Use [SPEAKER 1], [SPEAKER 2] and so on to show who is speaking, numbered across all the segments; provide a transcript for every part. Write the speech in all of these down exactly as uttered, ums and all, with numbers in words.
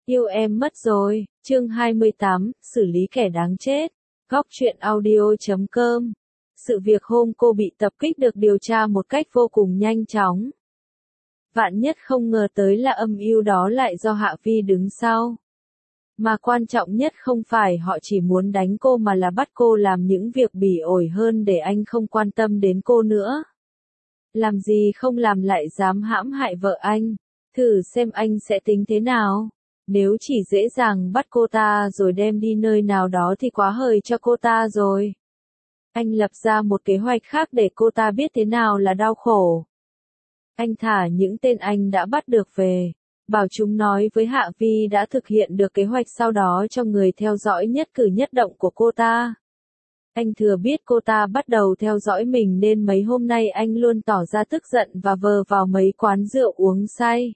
[SPEAKER 1] Yêu em mất rồi, chương hai mươi tám, xử lý kẻ đáng chết. Góc truyện audio chấm com. Sự việc hôm cô bị tập kích được điều tra một cách vô cùng nhanh chóng. Vạn nhất không ngờ tới là âm mưu đó lại do Hạ Vi đứng sau. Mà quan trọng nhất không phải họ chỉ muốn đánh cô mà là bắt cô làm những việc bỉ ổi hơn để anh không quan tâm đến cô nữa. Làm gì không làm lại dám hãm hại vợ anh, thử xem anh sẽ tính thế nào. Nếu chỉ dễ dàng bắt cô ta rồi đem đi nơi nào đó thì quá hời cho cô ta rồi. Anh lập ra một kế hoạch khác để cô ta biết thế nào là đau khổ. Anh thả những tên anh đã bắt được về, bảo chúng nói với Hạ Vi đã thực hiện được kế hoạch sau đó cho người theo dõi nhất cử nhất động của cô ta. Anh thừa biết cô ta bắt đầu theo dõi mình nên mấy hôm nay anh luôn tỏ ra tức giận và vờ vào mấy quán rượu uống say.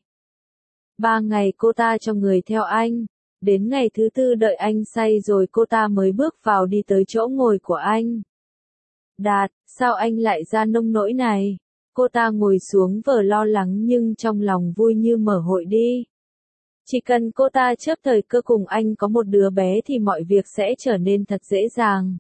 [SPEAKER 1] Ba ngày cô ta cho người theo anh, đến ngày thứ tư đợi anh say rồi cô ta mới bước vào đi tới chỗ ngồi của anh. Đạt, sao anh lại ra nông nỗi này? Cô ta ngồi xuống vờ lo lắng nhưng trong lòng vui như mở hội đi. Chỉ cần cô ta chớp thời cơ cùng anh có một đứa bé thì mọi việc sẽ trở nên thật dễ dàng.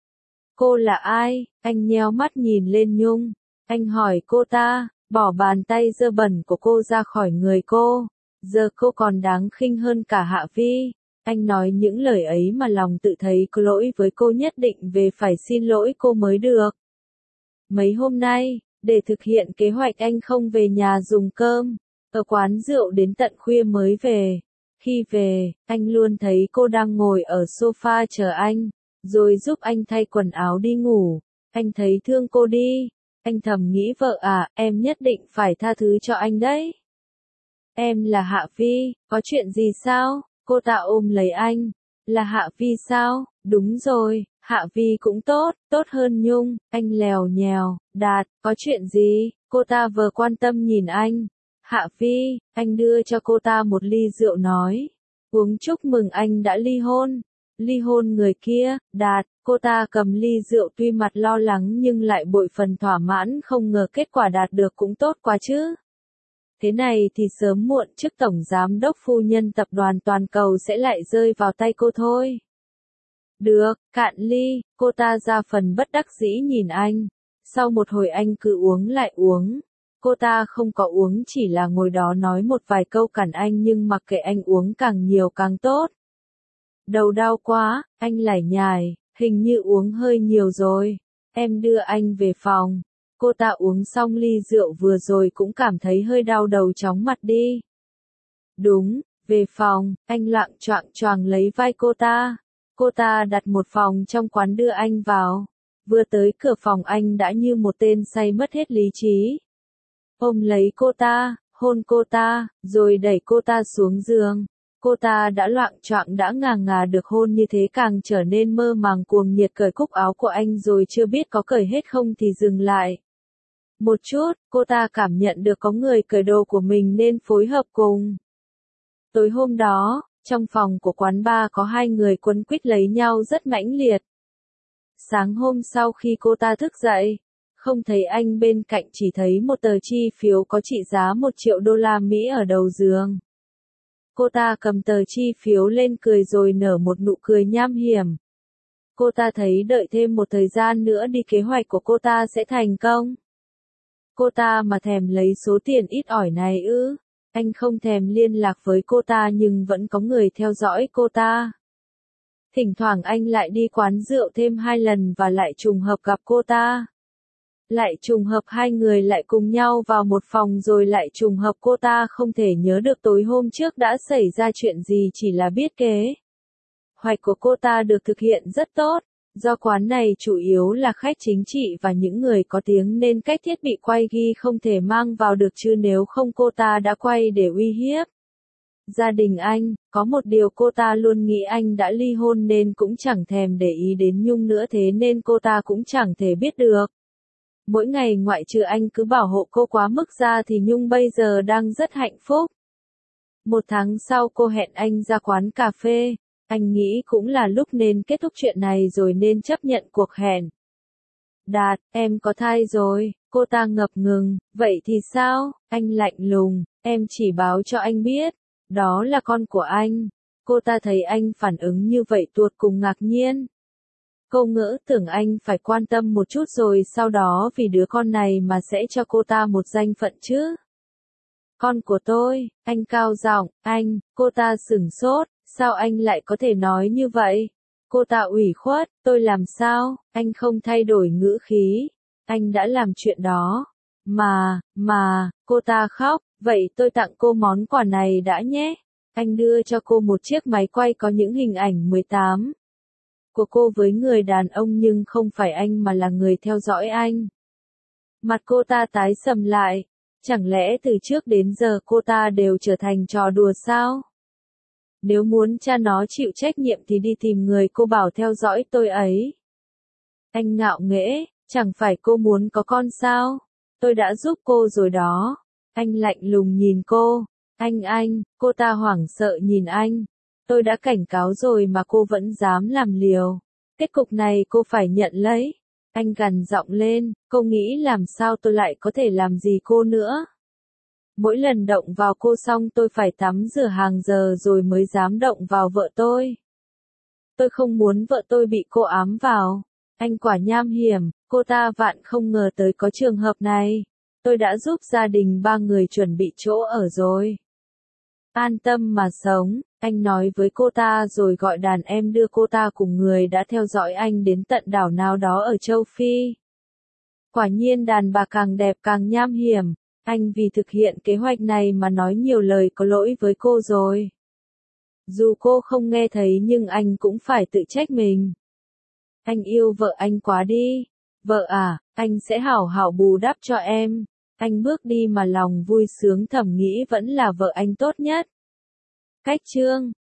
[SPEAKER 1] Cô là ai? Anh nheo mắt nhìn lên Nhung. Anh hỏi cô ta, bỏ bàn tay dơ bẩn của cô ra khỏi người cô. Giờ cô còn đáng khinh hơn cả Hạ Vi. Anh nói những lời ấy mà lòng tự thấy có lỗi với cô, nhất định về phải xin lỗi cô mới được. Mấy hôm nay, để thực hiện kế hoạch anh không về nhà dùng cơm, ở quán rượu đến tận khuya mới về. Khi về, anh luôn thấy cô đang ngồi ở sofa chờ anh, rồi giúp anh thay quần áo đi ngủ. Anh thấy thương cô đi. Anh thầm nghĩ vợ à, em nhất định phải tha thứ cho anh đấy. Em là Hạ Vi, có chuyện gì sao? Cô ta ôm lấy anh. Là Hạ Vi sao? Đúng rồi, Hạ Vi cũng tốt, tốt hơn Nhung. Anh lèo nhèo, Đạt, có chuyện gì? Cô ta vừa quan tâm nhìn anh. Hạ Vi, anh đưa cho cô ta một ly rượu nói. Uống chúc mừng anh đã ly hôn. Ly hôn người kia, Đạt, cô ta cầm ly rượu tuy mặt lo lắng nhưng lại bội phần thỏa mãn, không ngờ kết quả đạt được cũng tốt quá chứ. Thế này thì sớm muộn chức tổng giám đốc phu nhân tập đoàn toàn cầu sẽ lại rơi vào tay cô thôi. Được, cạn ly, cô ta ra phần bất đắc dĩ nhìn anh. Sau một hồi anh cứ uống lại uống. Cô ta không có uống, chỉ là ngồi đó nói một vài câu cản anh nhưng mặc kệ anh uống càng nhiều càng tốt. Đầu đau quá, anh lải nhải, hình như uống hơi nhiều rồi. Em đưa anh về phòng. Cô ta uống xong ly rượu vừa rồi cũng cảm thấy hơi đau đầu, chóng mặt đi. Đúng, về phòng, anh loạng choạng choàng lấy vai cô ta. Cô ta đặt một phòng trong quán đưa anh vào. Vừa tới cửa phòng anh đã như một tên say mất hết lý trí. Ôm lấy cô ta, hôn cô ta, rồi đẩy cô ta xuống giường. Cô ta đã loạng choạng đã ngà ngà được hôn như thế càng trở nên mơ màng cuồng nhiệt, cởi cúc áo của anh rồi chưa biết có cởi hết không thì dừng lại. Một chút, cô ta cảm nhận được có người cởi đồ của mình nên phối hợp cùng. Tối hôm đó, trong phòng của quán bar có hai người quấn quýt lấy nhau rất mãnh liệt. Sáng hôm sau khi cô ta thức dậy, không thấy anh bên cạnh, chỉ thấy một tờ chi phiếu có trị giá một triệu đô la Mỹ ở đầu giường. Cô ta cầm tờ chi phiếu lên cười rồi nở một nụ cười nham hiểm. Cô ta thấy đợi thêm một thời gian nữa đi kế hoạch của cô ta sẽ thành công. Cô ta mà thèm lấy số tiền ít ỏi này ư? Anh không thèm liên lạc với cô ta nhưng vẫn có người theo dõi cô ta. Thỉnh thoảng anh lại đi quán rượu thêm hai lần và lại trùng hợp gặp cô ta. Lại trùng hợp hai người lại cùng nhau vào một phòng, rồi lại trùng hợp cô ta không thể nhớ được tối hôm trước đã xảy ra chuyện gì, chỉ là biết kế hoạch của cô ta được thực hiện rất tốt. Do quán này chủ yếu là khách chính trị và những người có tiếng nên cách thiết bị quay ghi không thể mang vào được, chứ nếu không cô ta đã quay để uy hiếp gia đình anh. Có một điều, cô ta luôn nghĩ anh đã ly hôn nên cũng chẳng thèm để ý đến Nhung nữa, thế nên cô ta cũng chẳng thể biết được. Mỗi ngày ngoại trừ anh cứ bảo hộ cô quá mức ra thì Nhung bây giờ đang rất hạnh phúc. Một tháng sau cô hẹn anh ra quán cà phê. Anh nghĩ cũng là lúc nên kết thúc chuyện này rồi nên chấp nhận cuộc hẹn. Đạt, em có thai rồi. Cô ta ngập ngừng. Vậy thì sao? Anh lạnh lùng. Em chỉ báo cho anh biết. Đó là con của anh. Cô ta thấy anh phản ứng như vậy tuột cùng ngạc nhiên. Cô ngỡ tưởng anh phải quan tâm một chút rồi sau đó vì đứa con này mà sẽ cho cô ta một danh phận chứ. Con của tôi, anh cao giọng, anh, cô ta sửng sốt, sao anh lại có thể nói như vậy? Cô ta ủy khuất, tôi làm sao, anh không thay đổi ngữ khí, anh đã làm chuyện đó. Mà, mà, cô ta khóc, vậy tôi tặng cô món quà này đã nhé. Anh đưa cho cô một chiếc máy quay có những hình ảnh mười tám của cô với người đàn ông nhưng không phải anh mà là người theo dõi anh. Mặt cô ta tái sầm lại, chẳng lẽ từ trước đến giờ cô ta đều trở thành trò đùa sao? Nếu muốn cha nó chịu trách nhiệm thì đi tìm người cô bảo theo dõi tôi ấy. Anh ngạo nghễ, chẳng phải cô muốn có con sao? Tôi đã giúp cô rồi đó. Anh lạnh lùng nhìn cô. Anh anh, cô ta hoảng sợ nhìn anh. Tôi đã cảnh cáo rồi mà cô vẫn dám làm liều. Kết cục này cô phải nhận lấy. Anh gằn giọng lên, cô nghĩ làm sao tôi lại có thể làm gì cô nữa. Mỗi lần động vào cô xong tôi phải tắm rửa hàng giờ rồi mới dám động vào vợ tôi. Tôi không muốn vợ tôi bị cô ám vào. Anh quả nham hiểm, cô ta vạn không ngờ tới có trường hợp này. Tôi đã giúp gia đình ba người chuẩn bị chỗ ở rồi. An tâm mà sống, anh nói với cô ta rồi gọi đàn em đưa cô ta cùng người đã theo dõi anh đến tận đảo nào đó ở châu Phi. Quả nhiên đàn bà càng đẹp càng nham hiểm, anh vì thực hiện kế hoạch này mà nói nhiều lời có lỗi với cô rồi. Dù cô không nghe thấy nhưng anh cũng phải tự trách mình. Anh yêu vợ anh quá đi. Vợ à, anh sẽ hảo hảo bù đắp cho em. Anh bước đi mà lòng vui sướng thầm nghĩ vẫn là vợ anh tốt nhất. Cách chương